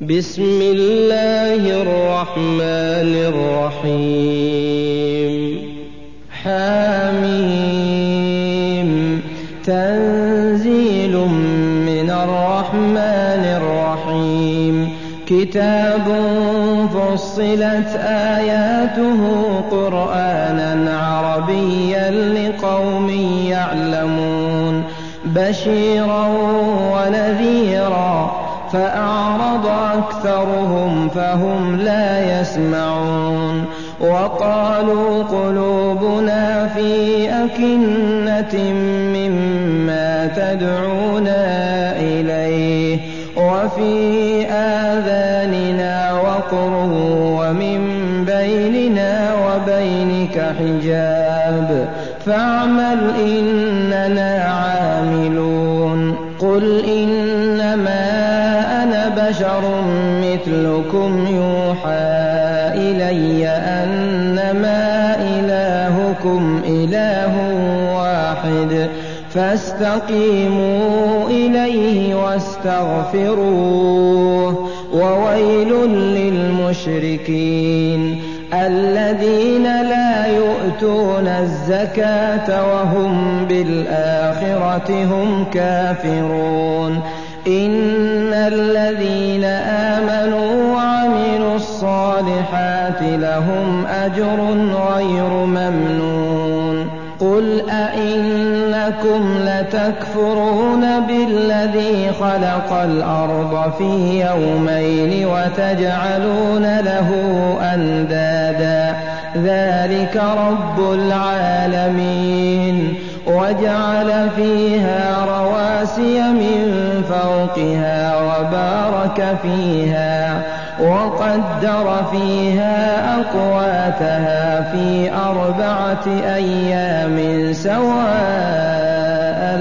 بسم الله الرحمن الرحيم حميم تنزيل من الرحمن الرحيم كتاب فصلت آياته قرآنا عربيا لقوم يعلمون بشيرا ونذيرا فأعرض أكثرهم فهم لا يسمعون وقالوا قلوبنا في أكنة مما تدعونا إليه وفي آذاننا وقر ومن بيننا وبينك حجاب فاعمل إننا عاملون قل إنما بشر مثلكم يوحى إلي أنما إلهكم إله واحد فاستقيموا إليه واستغفروه وويل للمشركين الذين لا يؤتون الزكاة وهم بالآخرة هم كافرون إن الذين آمنوا وعملوا الصالحات لهم أجر غير ممنون قل أئنكم لتكفرون بالذي خلق الأرض في يومين وتجعلون له أندادا ذلك رب العالمين وجعل فيها رواسي من فوقها وبارك فيها وقدر فيها أقواتها في 4 أيام سواء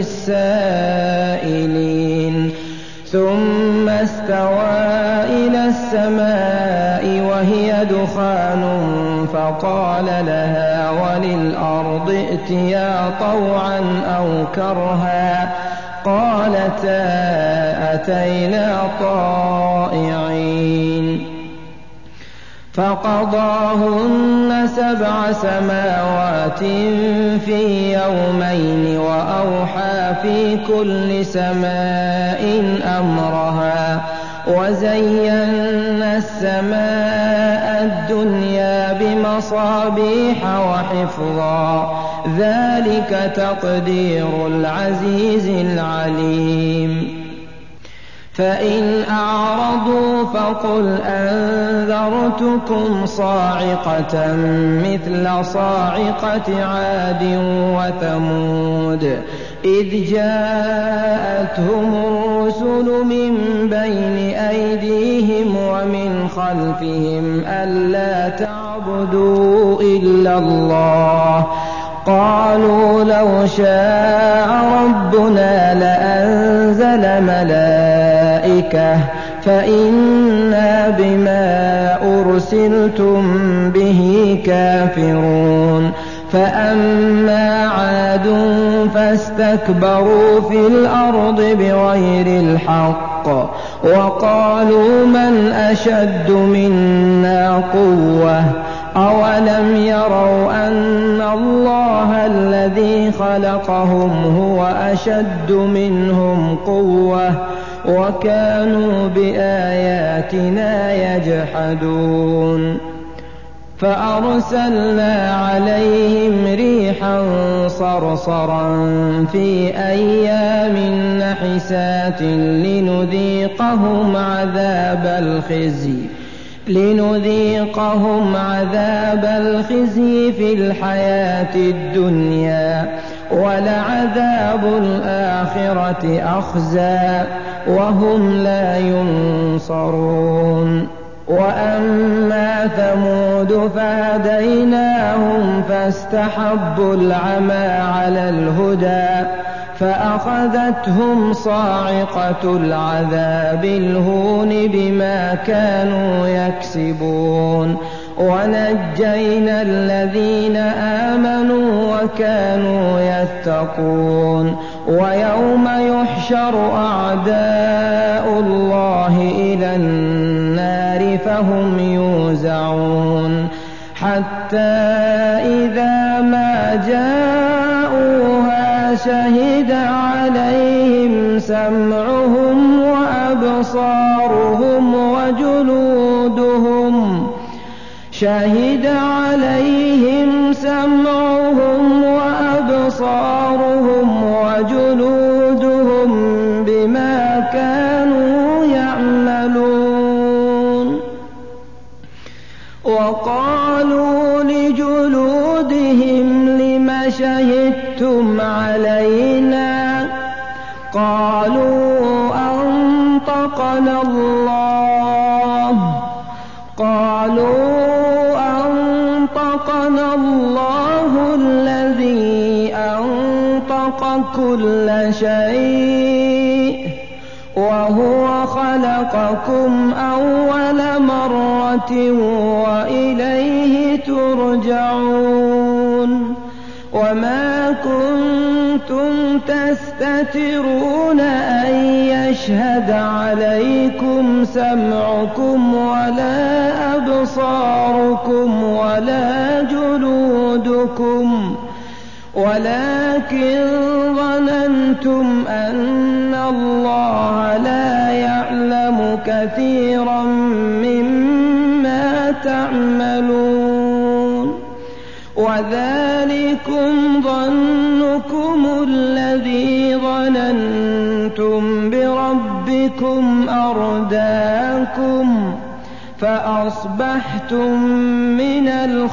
للسائلين ثم استوى إلى السماء وهي دخان فقال لها وللأرض ائتيا طوعا أو كرها قالتا أتينا طائعين فقضاهن 7 سماوات في يومين وأوحى في كل سماء أمرها وزينا السماء الدنيا بمصابيح وحفظا ذلك تقدير العزيز العليم فإن أعرضوا فقل أنذرتكم صاعقة مثل صاعقة عاد وثمود إذ جاءتهم الرسل من بين أيديهم ومن خلفهم ألا تعبدوا إلا الله قالوا لو شاء ربنا لأنزل ملائكة فإنا بما أرسلتم به كافرون فأما عاد فاستكبروا في الأرض بغير الحق وقالوا من أشد منا قوة أولم يروا أن الله الذي خلقهم هو أشد منهم قوة وكانوا بآياتنا يجحدون فأرسلنا عليهم ريحا صرصرا في أيام نحسات لنذيقهم عذاب الخزي في الحياة الدنيا ولعذاب الآخرة أخزى وهم لا ينصرون وأما ثمود فهديناهم فاستحبوا العمى على الهدى فأخذتهم صاعقة العذاب الهون بما كانوا يكسبون ونجينا الذين آمنوا وكانوا يتقون ويوم يحشر أعداء الله إلى النار فهم يوزعون حتى إذا ما جاءوها شهد عليهم سمعهم وأبصارهم وجلودهم بما كانوا يعملون. وقالوا لجلودهم لم شهدتم علينا؟ قالوا أنطقنا الله الذي أنطق كل شيء وهو خلقكم أول مرة وإليه ترجعون. وما كنتم تستترون أن يشهد عليكم سمعكم ولا أبصاركم ولا جلودكم ولكن ظننتم أن الله لا يعلم كثيرا مما تعملون. وذلكم ظنكم الذي ظننتم بربكم أرداكم فأصبحتم من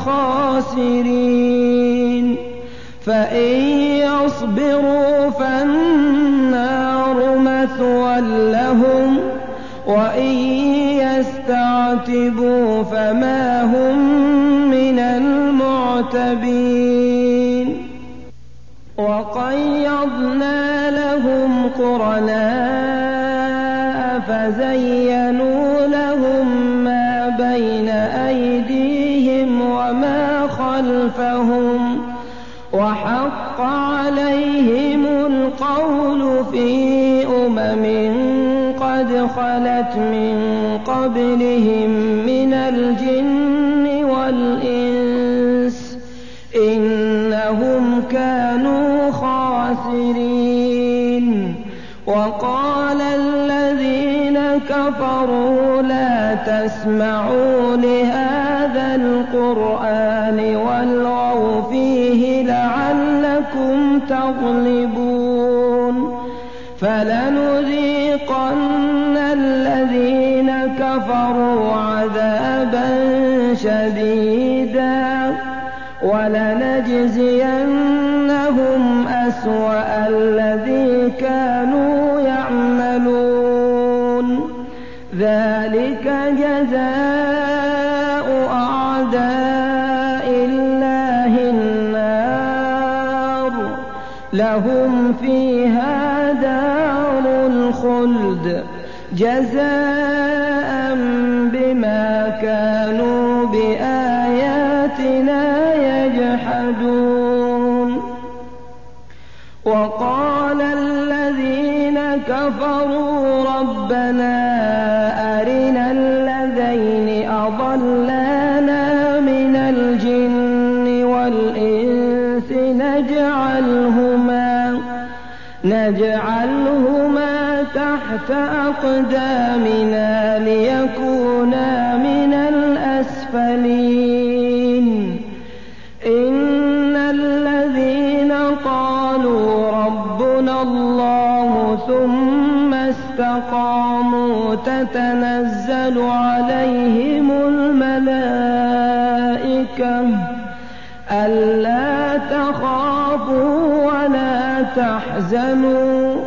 الخاسرين. فإن يصبروا فالنار مثوى لهم وإن يستعتبوا فما هم من المعتبين. وقيضنا لهم قرناء فزينوا لهم ما بين أيديهم وما خلفهم وحق عليهم القول في قد خلت من قبلهم من الجن والإنس إنهم كانوا خاسرين. وقال الذين كفروا لا تسمعوا لهذا القرآن والغوا فيه لعلكم تغلبون. فلنذيقن الذين كفروا عذابا شديدا ولنجزينهم أسوأ الذي كانوا يعملون. ذلك جزاء أعداء الله النار لهم فيها دار الخلد جزاء بما كانوا بآياتنا يجحدون. وقال الذين كفروا ربنا أرنا الذين أضلانا من الجن والإنس نجعلهما تحت أقدامنا ليكونا من الأسفلين. إن الذين قالوا ربنا الله ثم استقاموا تتنزل عليهم الملائكة ألا تخافوا ولا تحزنوا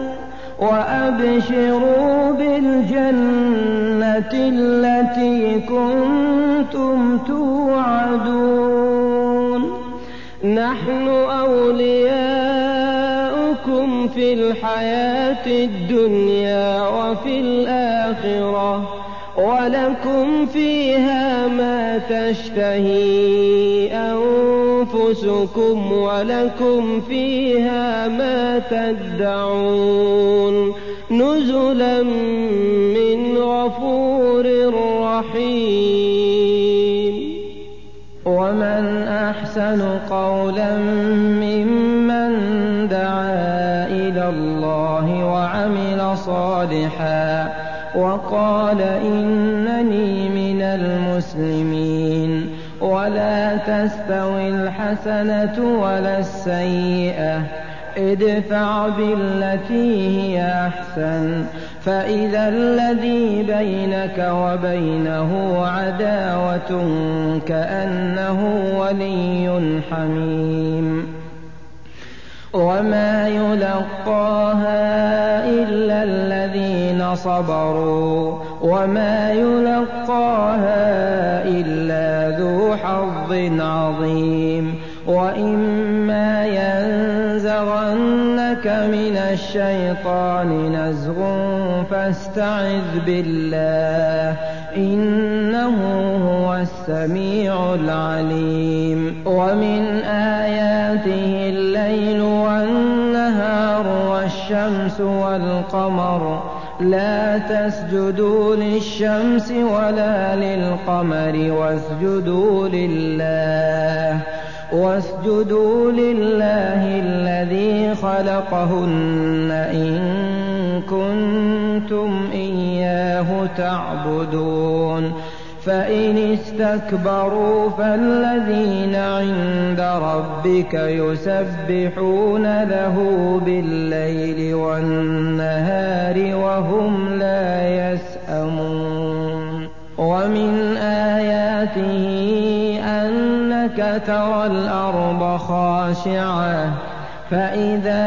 وأبشروا بالجنة التي كنتم توعدون. نحن أولياؤكم في الحياة الدنيا وفي الآخرة ولكم فيها ما تشتهي أنفسكم ولكم فيها ما تدعون نزلا من غفور رحيم. ومن أحسن قولا ممن دعا إلى الله وعمل صالحا وقال إنني من المسلمين. ولا تستوي الحسنة ولا السيئة ادفع بالتي هي أحسن فإذا الذي بينك وبينه عداوة كأنه ولي حميم. وما يلقاها إلا الذين صبروا وما يلقاها إلا ذو حظ عظيم. وإما ينزغنك من الشيطان نزغ فاستعذ بالله إنه هو السميع العليم. ومن آياته الليل والنهار والشمس والقمر لا تسجدوا للشمس ولا للقمر واسجدوا لله الذي خلقهن إن كنتم إياه تعبدون. فإن استكبروا فالذين عند ربك يسبحون له بالليل والنهار وهم لا يسأمون. ومن آياته أنك ترى الأرض خاشعة فإذا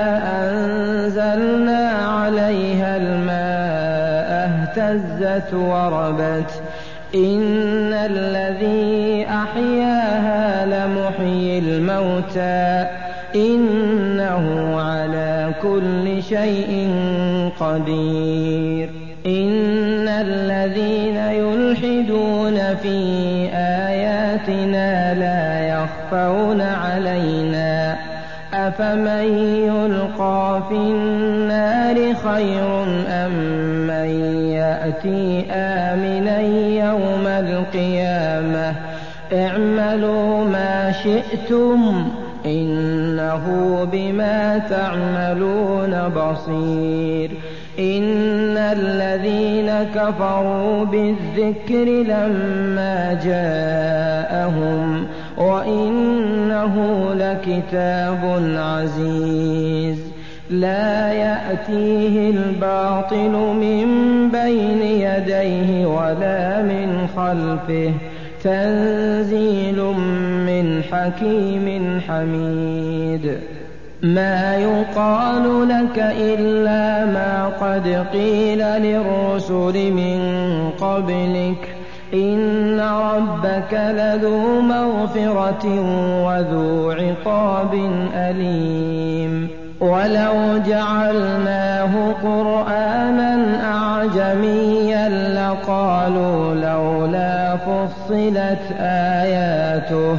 أنزلنا عليها الماء اهتزت وربت إن الذي أحياها لمحيي الموتى إنه على كل شيء قدير. إن الذين يلحدون في آياتنا لا يخفون علينا أفمن يلقى في النار خير أم من يأتي آمنا يوم القيامة اعملوا ما شئتم إنه بما تعملون بصير. إن الذين كفروا بالذكر لما جاءهم وإنه لكتاب عزيز لا يأتيه الباطل من بين يديه ولا من خلفه تنزيل من حكيم حميد. ما يقال لك إلا ما قد قيل للرسل من قبلك إن ربك لذو مغفرة وذو عقاب أليم. ولو جعلناه قرآنا أعجميا لقالوا لولا فصلت آياته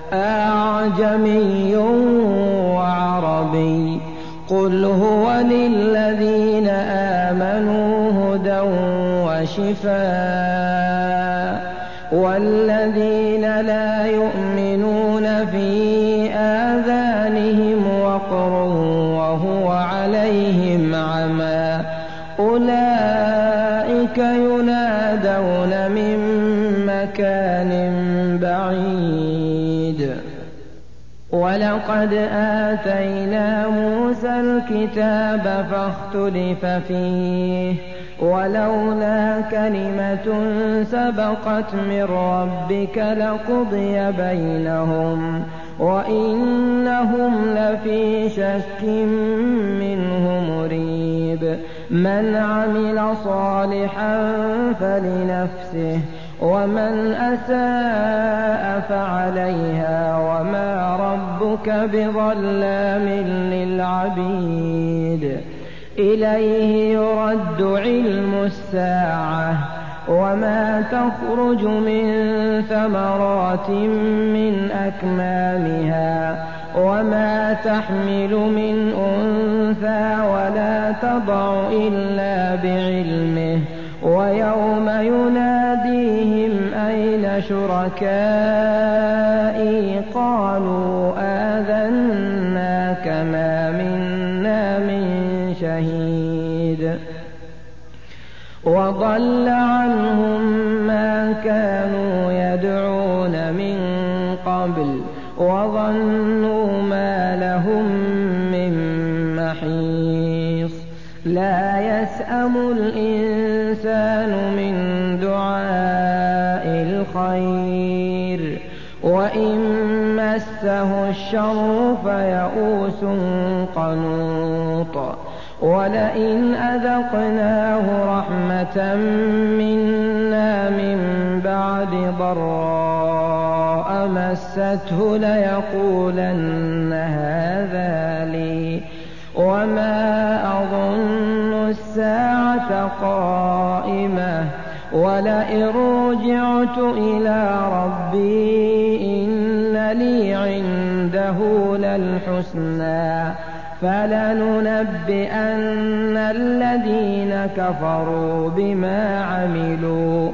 أعجمي وعربي قل هو للذين آمنوا هدى وشفاء والذين لا يؤمنون في آذانهم وقر وهو عليهم عمى أولئك ينادون من مكان بعيد. ولقد آتينا موسى الكتاب فاختلف فيه ولولا كلمة سبقت من ربك لقضي بينهم وإنهم لفي شك منه مريب. من عمل صالحا فلنفسه ومن أساء فعليها وما ربك بظلام للعبيد. إليه يرد علم الساعة وما تخرج من ثمرات من أكمامها وما تحمل من أنثى ولا تضع إلا بعلمه ويوم يناديهم أين شركائي قالوا آذناك ما منا من شهيد وضل عنهم ما كانوا يدعون من قبل وظنوا ما لهم من محيص لا يسأم الإنسان من دعاء الخير وإن مسه الشر فيئوس قنوط ولئن أذقناه رحمة منا من بعد ضراء مسته ليقولن هذا لي وما أظن الساعة قائمة ولئن رجعت إلى ربي إن لي عنده للحسنى فلننبئن الذين كفروا بما عملوا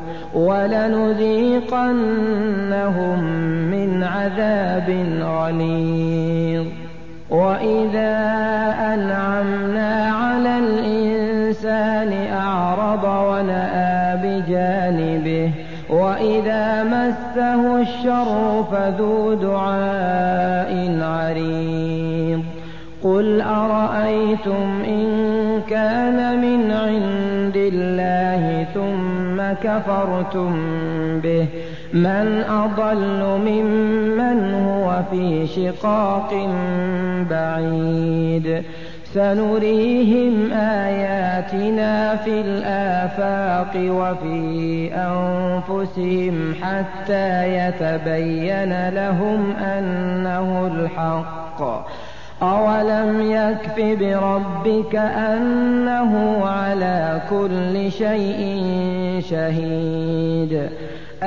ولنذيقنهم من عذاب غليظ وإذا أنعمنا على الإنسان أعرض ونأى بجانبه وإذا مسه الشر فذو دعاء عريض قل أرأيتم إن كان من عند الله ثم كفرتم به من أضل ممن هو في شقاق بعيد سنريهم آياتنا في الآفاق وفي أنفسهم حتى يتبين لهم أنه الحق أولم يكف بربك أنه على كل شيء شهيد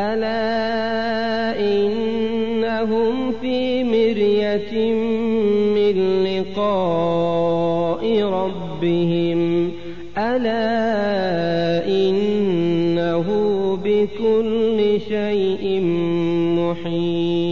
ألا إنهم في مرية من لقاء ربهم ألا إنه بكل شيء محيط